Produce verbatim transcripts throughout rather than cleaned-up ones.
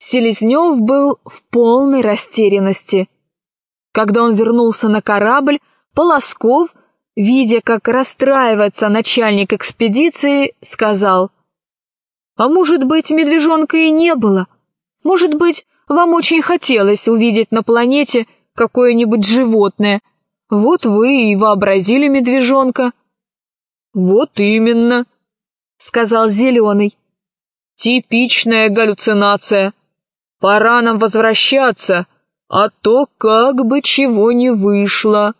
Селезнев был в полной растерянности. Когда он вернулся на корабль, Полосков, видя, как расстраивается начальник экспедиции, сказал: «А может быть, медвежонка и не было? Может быть, вам очень хотелось увидеть на планете какое-нибудь животное. Вот вы и вообразили медвежонка». «Вот именно», — сказал Зеленый. «Типичная галлюцинация. Пора нам возвращаться, а то как бы чего не вышло».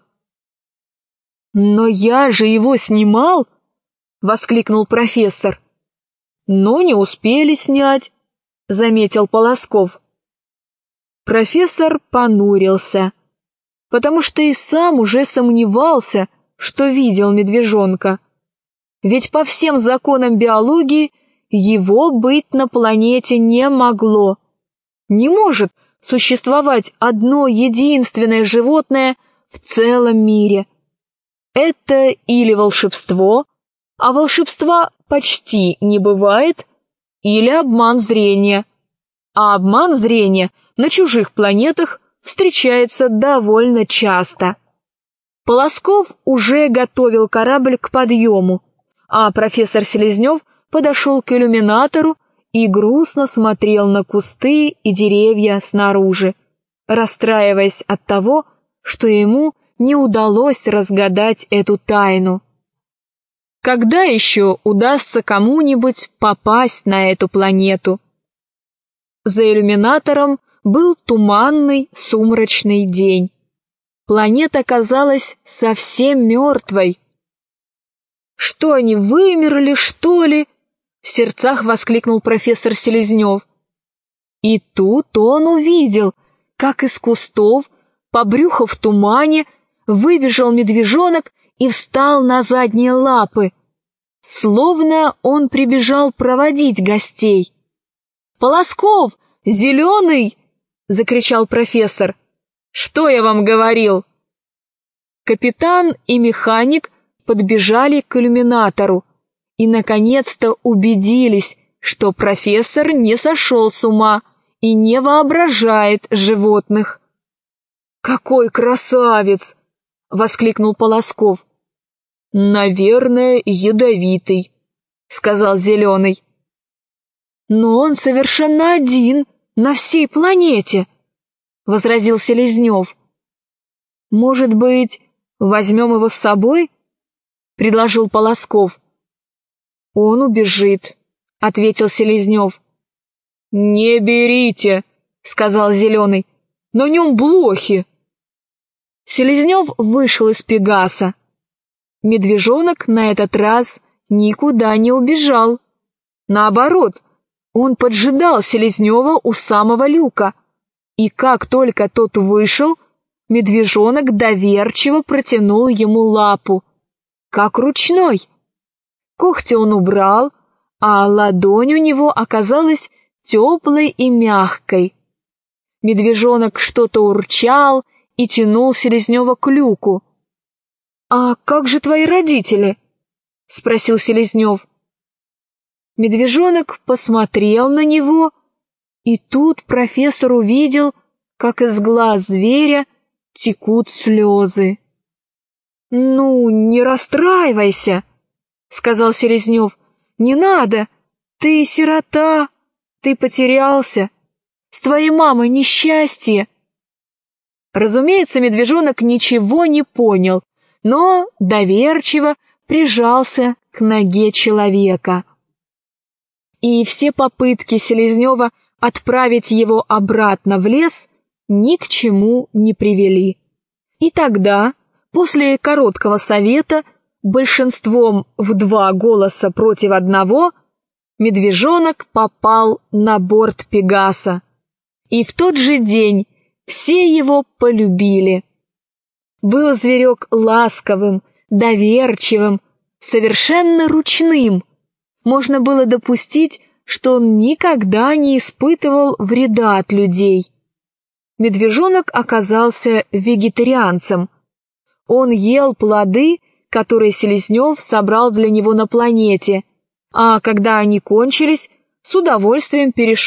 «Но я же его снимал!» — воскликнул профессор. «Но не успели снять», — заметил Полосков. Профессор понурился, потому что и сам уже сомневался, что видел медвежонка. Ведь по всем законам биологии его быть на планете не могло. Не может существовать одно единственное животное в целом мире. Это или волшебство, а волшебства почти не бывает, или обман зрения. А обман зрения на чужих планетах встречается довольно часто. Полосков уже готовил корабль к подъему, а профессор Селезнев подошел к иллюминатору и грустно смотрел на кусты и деревья снаружи, расстраиваясь от того, что ему не удалось разгадать эту тайну. Когда еще удастся кому-нибудь попасть на эту планету? За иллюминатором был туманный, сумрачный день. Планета казалась совсем мертвой. «Что они, вымерли, что ли?» — в сердцах воскликнул профессор Селезнев. И тут он увидел, как из кустов, по брюху в тумане, выбежал медвежонок и встал на задние лапы, словно он прибежал проводить гостей. «Полосков! Зеленый!» — закричал профессор. «Что я вам говорил?» Капитан и механик подбежали к иллюминатору и, наконец-то, убедились, что профессор не сошел с ума и не воображает животных. «Какой красавец!» — воскликнул Полосков. «Наверное, ядовитый», — сказал Зеленый. «Но он совершенно один на всей планете», — возразил Селезнев. «Может быть, возьмем его с собой?» — предложил Полосков. «Он убежит», — ответил Селезнев. «Не берите», — сказал Зеленый, — «на нем блохи». Селезнев вышел из Пегаса. Медвежонок на этот раз никуда не убежал. Наоборот, он поджидал Селезнева у самого люка, и как только тот вышел, медвежонок доверчиво протянул ему лапу, как ручной. Когти он убрал, а ладонь у него оказалась теплой и мягкой. Медвежонок что-то урчал и тянул Селезнева к люку. «А как же твои родители?» — спросил Селезнев. Медвежонок посмотрел на него, и тут профессор увидел, как из глаз зверя текут слезы. «Ну, не расстраивайся», — сказал Селезнев. «Не надо, ты сирота, ты потерялся, с твоей мамой несчастье». Разумеется, медвежонок ничего не понял, но доверчиво прижался к ноге человека. И все попытки Селезнева отправить его обратно в лес ни к чему не привели. И тогда, после короткого совета, большинством в два голоса против одного, медвежонок попал на борт Пегаса. И в тот же день все его полюбили. Был зверек ласковым, доверчивым, совершенно ручным. Можно было допустить, что он никогда не испытывал вреда от людей. Медвежонок оказался вегетарианцем. Он ел плоды, которые Селезнев собрал для него на планете, а когда они кончились, с удовольствием перешел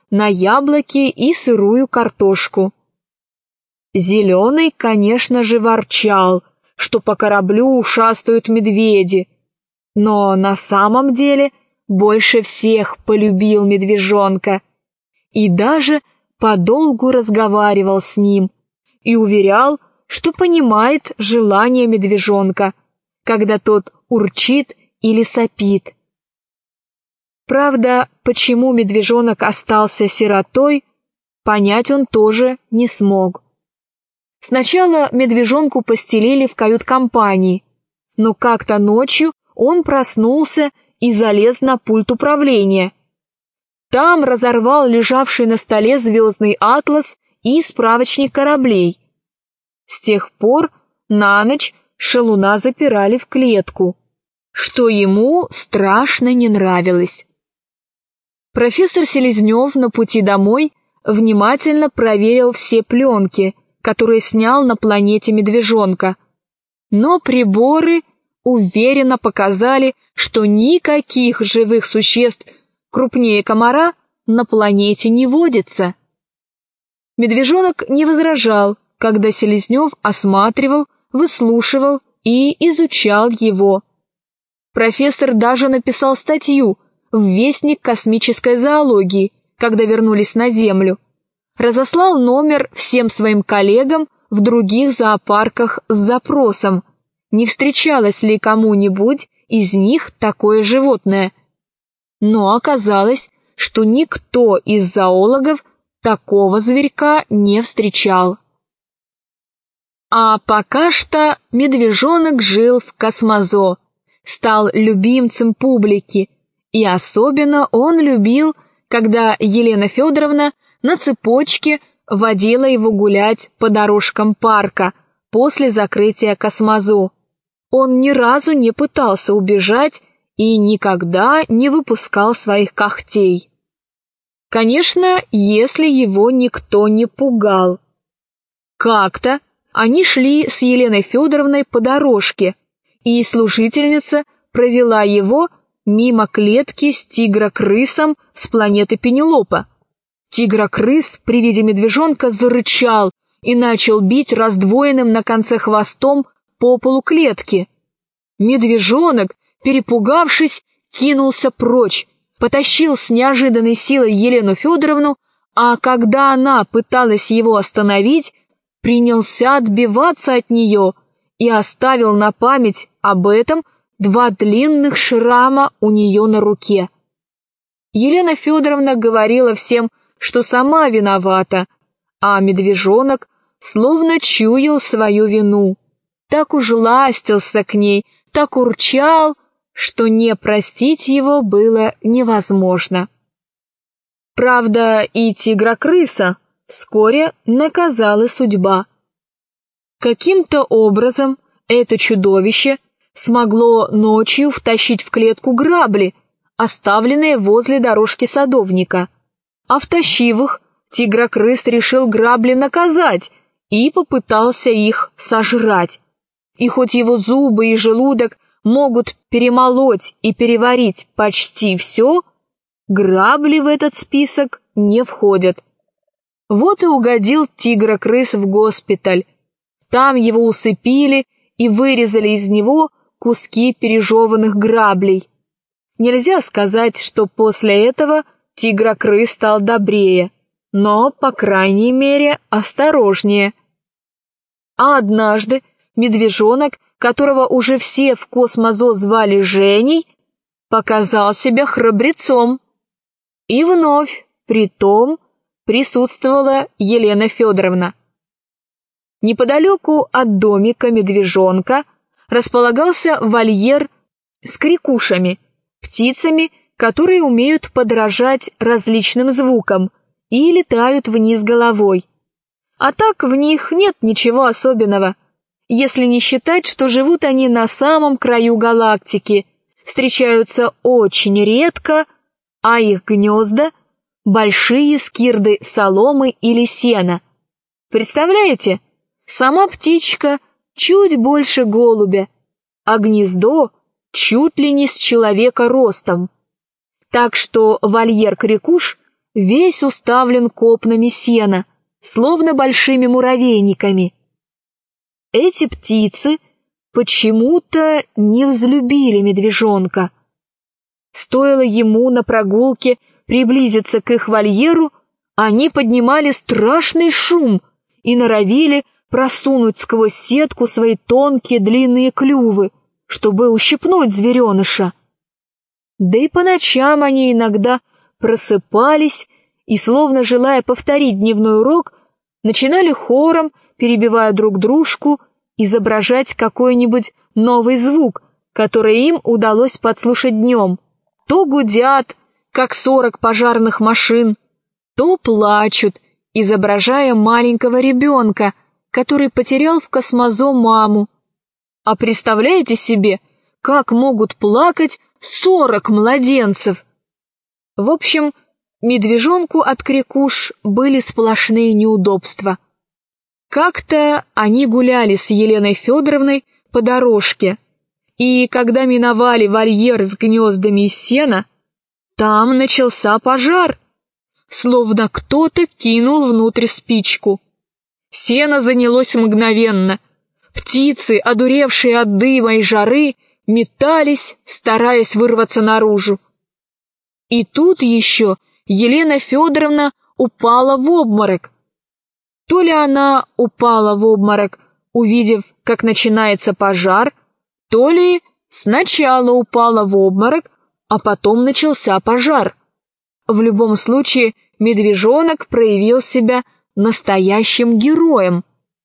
на яблоки и сырую картошку. Зеленый, конечно же, ворчал, что по кораблю шастают медведи, но на самом деле больше всех полюбил медвежонка и даже подолгу разговаривал с ним и уверял, что понимает желание медвежонка, когда тот урчит или сопит. Правда, почему медвежонок остался сиротой, понять он тоже не смог. Сначала медвежонку постелили в кают-компании, но как-то ночью он проснулся и залез на пульт управления. Там разорвал лежавший на столе звездный атлас и справочник кораблей. С тех пор на ночь шалуна запирали в клетку, что ему страшно не нравилось. Профессор Селезнев на пути домой внимательно проверил все пленки, которые снял на планете медвежонка, но приборы уверенно показали, что никаких живых существ крупнее комара на планете не водится. Медвежонок не возражал, когда Селезнев осматривал, выслушивал и изучал его. Профессор даже написал статью в Вестник космической зоологии, когда вернулись на Землю, разослал номер всем своим коллегам в других зоопарках с запросом, не встречалось ли кому-нибудь из них такое животное. Но оказалось, что никто из зоологов такого зверька не встречал. А пока что медвежонок жил в Космозо, стал любимцем публики, и особенно он любил, когда Елена Федоровна на цепочке водила его гулять по дорожкам парка после закрытия Космозо. Он ни разу не пытался убежать и никогда не выпускал своих когтей. Конечно, если его никто не пугал. Как-то они шли с Еленой Федоровной по дорожке, и служительница провела его мимо клетки с тигрокрысом с планеты Пенелопа. Тигрокрыс при виде медвежонка зарычал и начал бить раздвоенным на конце хвостом по полу клетки. Медвежонок, перепугавшись, кинулся прочь, потащил с неожиданной силой Елену Федоровну, а когда она пыталась его остановить, принялся отбиваться от нее и оставил на память об этом два длинных шрама у нее на руке. Елена Федоровна говорила всем, что сама виновата, а медвежонок словно чуял свою вину. Так уж ластился к ней, так урчал, что не простить его было невозможно. Правда, и тигра-крыса вскоре наказала судьба. Каким-то образом это чудовище смогло ночью втащить в клетку грабли, оставленные возле дорожки садовника, а втащив их, тигра-крыс решил грабли наказать и попытался их сожрать. И хоть его зубы и желудок могут перемолоть и переварить почти все, грабли в этот список не входят. Вот и угодил тигра-крыс в госпиталь. Там его усыпили и вырезали из него куски пережеванных граблей. Нельзя сказать, что после этого тигра-крыс стал добрее, но, по крайней мере, осторожнее. А однажды медвежонок, которого уже все в Космозо звали Женей, показал себя храбрецом. И вновь, при том, присутствовала Елена Федоровна. Неподалеку от домика медвежонка располагался вольер с крикушами, птицами, которые умеют подражать различным звукам и летают вниз головой. А так в них нет ничего особенного, если не считать, что живут они на самом краю галактики, встречаются очень редко, а их гнезда — большие скирды соломы или сена. Представляете, сама птичка чуть больше голубя, а гнездо чуть ли не с человека ростом. Так что вольер-крикуш весь уставлен копнами сена, словно большими муравейниками. Эти птицы почему-то не взлюбили медвежонка. Стоило ему на прогулке приблизиться к их вольеру, они поднимали страшный шум и норовили просунуть сквозь сетку свои тонкие длинные клювы, чтобы ущипнуть звереныша. Да и по ночам они иногда просыпались и, словно желая повторить дневной урок, начинали хором, перебивая друг дружку, изображать какой-нибудь новый звук, который им удалось подслушать днем. То гудят, как сорок пожарных машин, то плачут, изображая маленького ребенка, который потерял в Космозо маму. А представляете себе, как могут плакать сорок младенцев? В общем, медвежонку от крикуш были сплошные неудобства. Как-то они гуляли с Еленой Федоровной по дорожке, и когда миновали вольер с гнездами из сена, там начался пожар, словно кто-то кинул внутрь спичку. Сено занялось мгновенно. Птицы, одуревшие от дыма и жары, метались, стараясь вырваться наружу. И тут еще Елена Федоровна упала в обморок. То ли она упала в обморок, увидев, как начинается пожар, то ли сначала упала в обморок, а потом начался пожар. В любом случае, медвежонок проявил себя настоящим героем.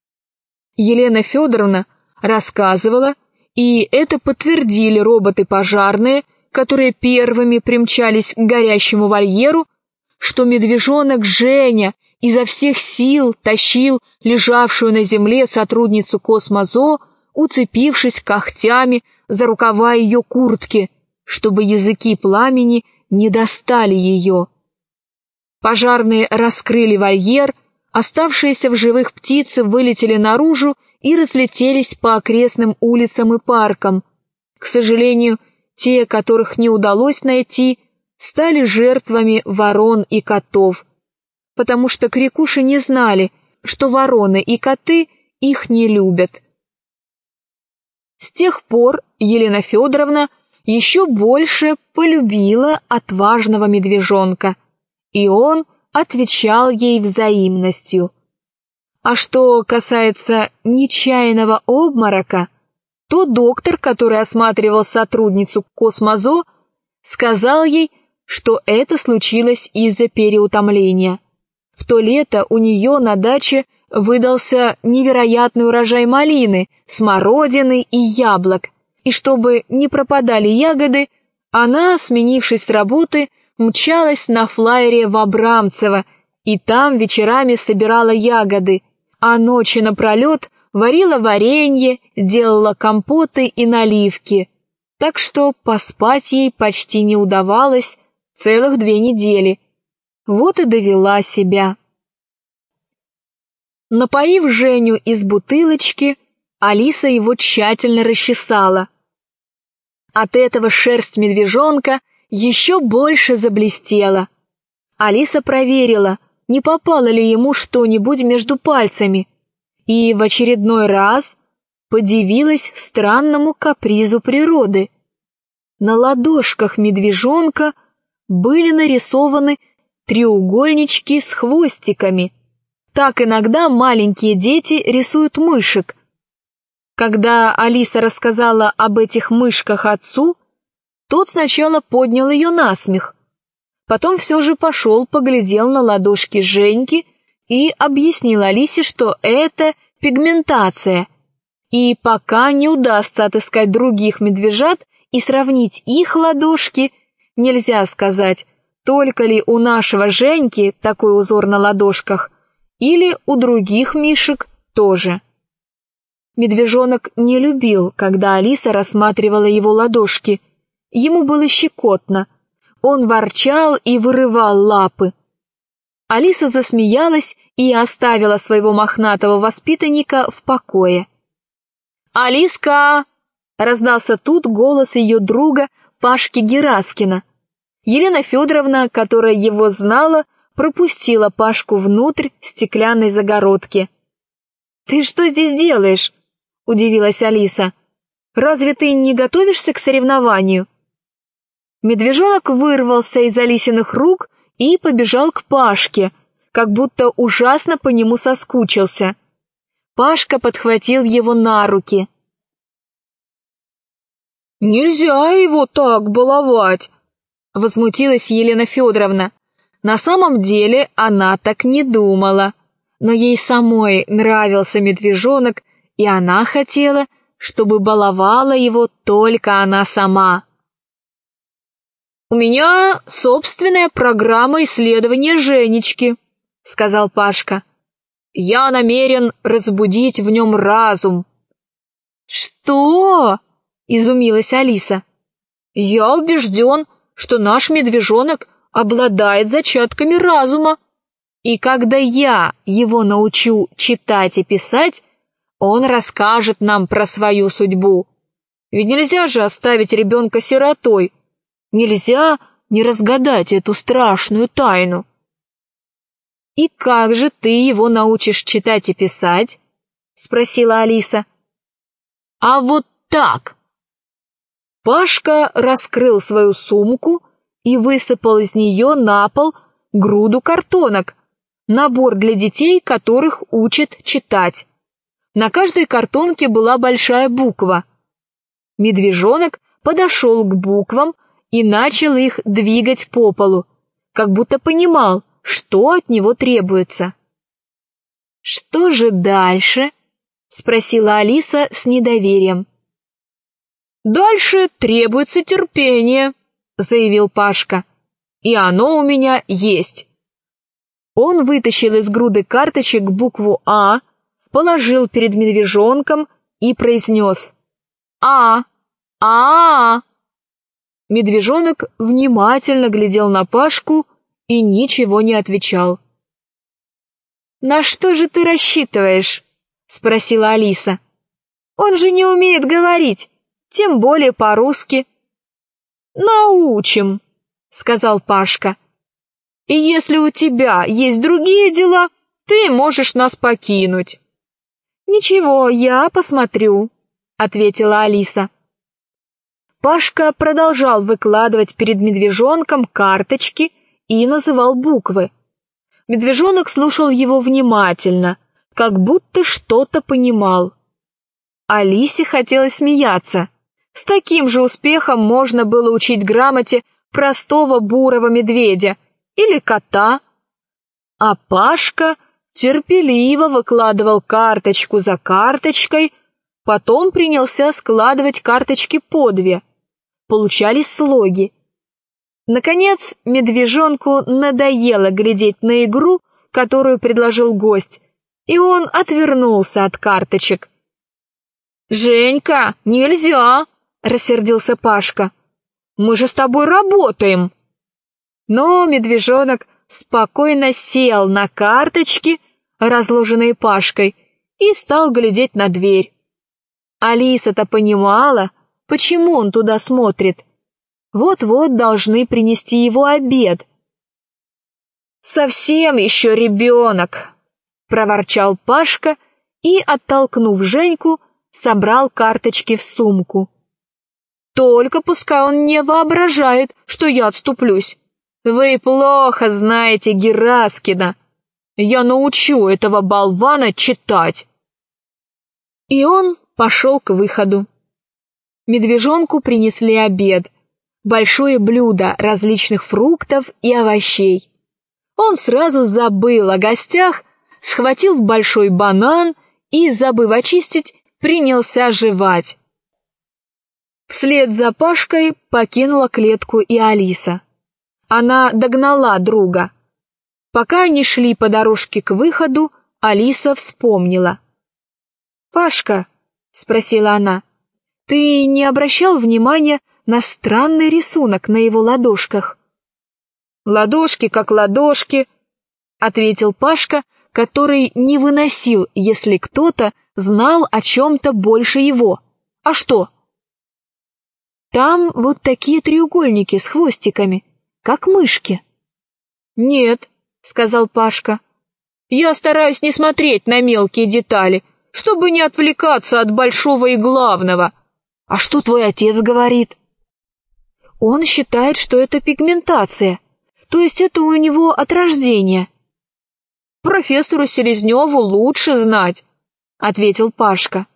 Елена Федоровна рассказывала, и это подтвердили роботы пожарные, которые первыми примчались к горящему вольеру, что медвежонок Женя изо всех сил тащил лежавшую на земле сотрудницу Космозо, уцепившись когтями за рукава ее куртки, чтобы языки пламени не достали ее. Пожарные раскрыли вольер, оставшиеся в живых птицы вылетели наружу и разлетелись по окрестным улицам и паркам. К сожалению, те, которых не удалось найти, стали жертвами ворон и котов, потому что крикуши не знали, что вороны и коты их не любят. С тех пор Елена Федоровна еще больше полюбила отважного медвежонка, и он отвечал ей взаимностью. А что касается нечаянного обморока, то доктор, который осматривал сотрудницу Космозо, сказал ей, что это случилось из-за переутомления. В то лето у нее на даче выдался невероятный урожай малины, смородины и яблок, и чтобы не пропадали ягоды, она, сменившись с работы, мчалась на флайере в Абрамцево и там вечерами собирала ягоды, а ночи напролет варила варенье, делала компоты и наливки, так что поспать ей почти не удавалось целых две недели. Вот и довела себя. Напоив Женю из бутылочки, Алиса его тщательно расчесала. От этого шерсть медвежонка еще больше заблестела. Алиса проверила, не попало ли ему что-нибудь между пальцами, и в очередной раз подивилась странному капризу природы. На ладошках медвежонка были нарисованы треугольнички с хвостиками. Так иногда маленькие дети рисуют мышек. Когда Алиса рассказала об этих мышках отцу, тот сначала поднял ее на смех, потом все же пошел, поглядел на ладошки Женьки и объяснил Алисе, что это пигментация, и пока не удастся отыскать других медвежат и сравнить их ладошки, нельзя сказать, только ли у нашего Женьки такой узор на ладошках, или у других мишек тоже. Медвежонок не любил, когда Алиса рассматривала его ладошки. Ему было щекотно. Он ворчал и вырывал лапы. Алиса засмеялась и оставила своего мохнатого воспитанника в покое. «Алиска!» — раздался тут голос ее друга Пашки Гераскина. Елена Федоровна, которая его знала, пропустила Пашку внутрь стеклянной загородки. «Ты что здесь делаешь?» — удивилась Алиса. «Разве ты не готовишься к соревнованию?» Медвежонок вырвался из Алисиных рук и побежал к Пашке, как будто ужасно по нему соскучился. Пашка подхватил его на руки. «Нельзя его так баловать!» — возмутилась Елена Федоровна. На самом деле она так не думала, но ей самой нравился медвежонок, и она хотела, чтобы баловала его только она сама. «У меня собственная программа исследования Женечки», — сказал Пашка. «Я намерен разбудить в нем разум». «Что?» — изумилась Алиса. «Я убежден, что наш медвежонок обладает зачатками разума, и когда я его научу читать и писать, он расскажет нам про свою судьбу. Ведь нельзя же оставить ребенка сиротой, нельзя не разгадать эту страшную тайну». «И как же ты его научишь читать и писать?» — спросила Алиса. «А вот так!» Пашка раскрыл свою сумку и высыпал из нее на пол груду картонок, набор для детей, которых учат читать. На каждой картонке была большая буква. Медвежонок подошел к буквам и начал их двигать по полу, как будто понимал, что от него требуется. «Что же дальше?» — спросила Алиса с недоверием. «Дальше требуется терпение», — заявил Пашка. «И оно у меня есть». Он вытащил из груды карточек букву «А», положил перед медвежонком и произнес «А, а, а». Медвежонок внимательно глядел на Пашку и ничего не отвечал. «На что же ты рассчитываешь?» — спросила Алиса. «Он же не умеет говорить, тем более по-русски». «Научим», — сказал Пашка. «И если у тебя есть другие дела, ты можешь нас покинуть». «Ничего, я посмотрю», — ответила Алиса. Пашка продолжал выкладывать перед медвежонком карточки и называл буквы. Медвежонок слушал его внимательно, как будто что-то понимал. Алисе хотелось смеяться. С таким же успехом можно было учить грамоте простого бурого медведя или кота. А Пашка терпеливо выкладывал карточку за карточкой, потом принялся складывать карточки по две. Получались слоги. Наконец, медвежонку надоело глядеть на игру, которую предложил гость, и он отвернулся от карточек. «Женька, нельзя!» — рассердился Пашка. «Мы же с тобой работаем!» Но медвежонок спокойно сел на карточки, разложенные Пашкой, и стал глядеть на дверь. Алиса-то понимала, почему он туда смотрит. Вот-вот должны принести его обед. «Совсем еще ребенок!» — проворчал Пашка и, оттолкнув Женьку, собрал карточки в сумку. «Только пускай он не воображает, что я отступлюсь. Вы плохо знаете Гераскина. Я научу этого болвана читать». И он пошел к выходу. Медвежонку принесли обед, большое блюдо различных фруктов и овощей. Он сразу забыл о гостях, схватил большой банан и, забыв очистить, принялся жевать. Вслед за Пашкой покинула клетку и Алиса. Она догнала друга. Пока они шли по дорожке к выходу, Алиса вспомнила. «Пашка», — спросила она, — «ты не обращал внимания на странный рисунок на его ладошках?» «Ладошки как ладошки», — ответил Пашка, который не выносил, если кто-то знал о чем-то больше его. «А что?» «Там вот такие треугольники с хвостиками, как мышки». «Нет, сказал Пашка. «Я стараюсь не смотреть на мелкие детали, чтобы не отвлекаться от большого и главного. А что твой отец говорит?» «Он считает, что это пигментация, то есть это у него от рождения». «Профессору Селезневу лучше знать», — ответил Пашка.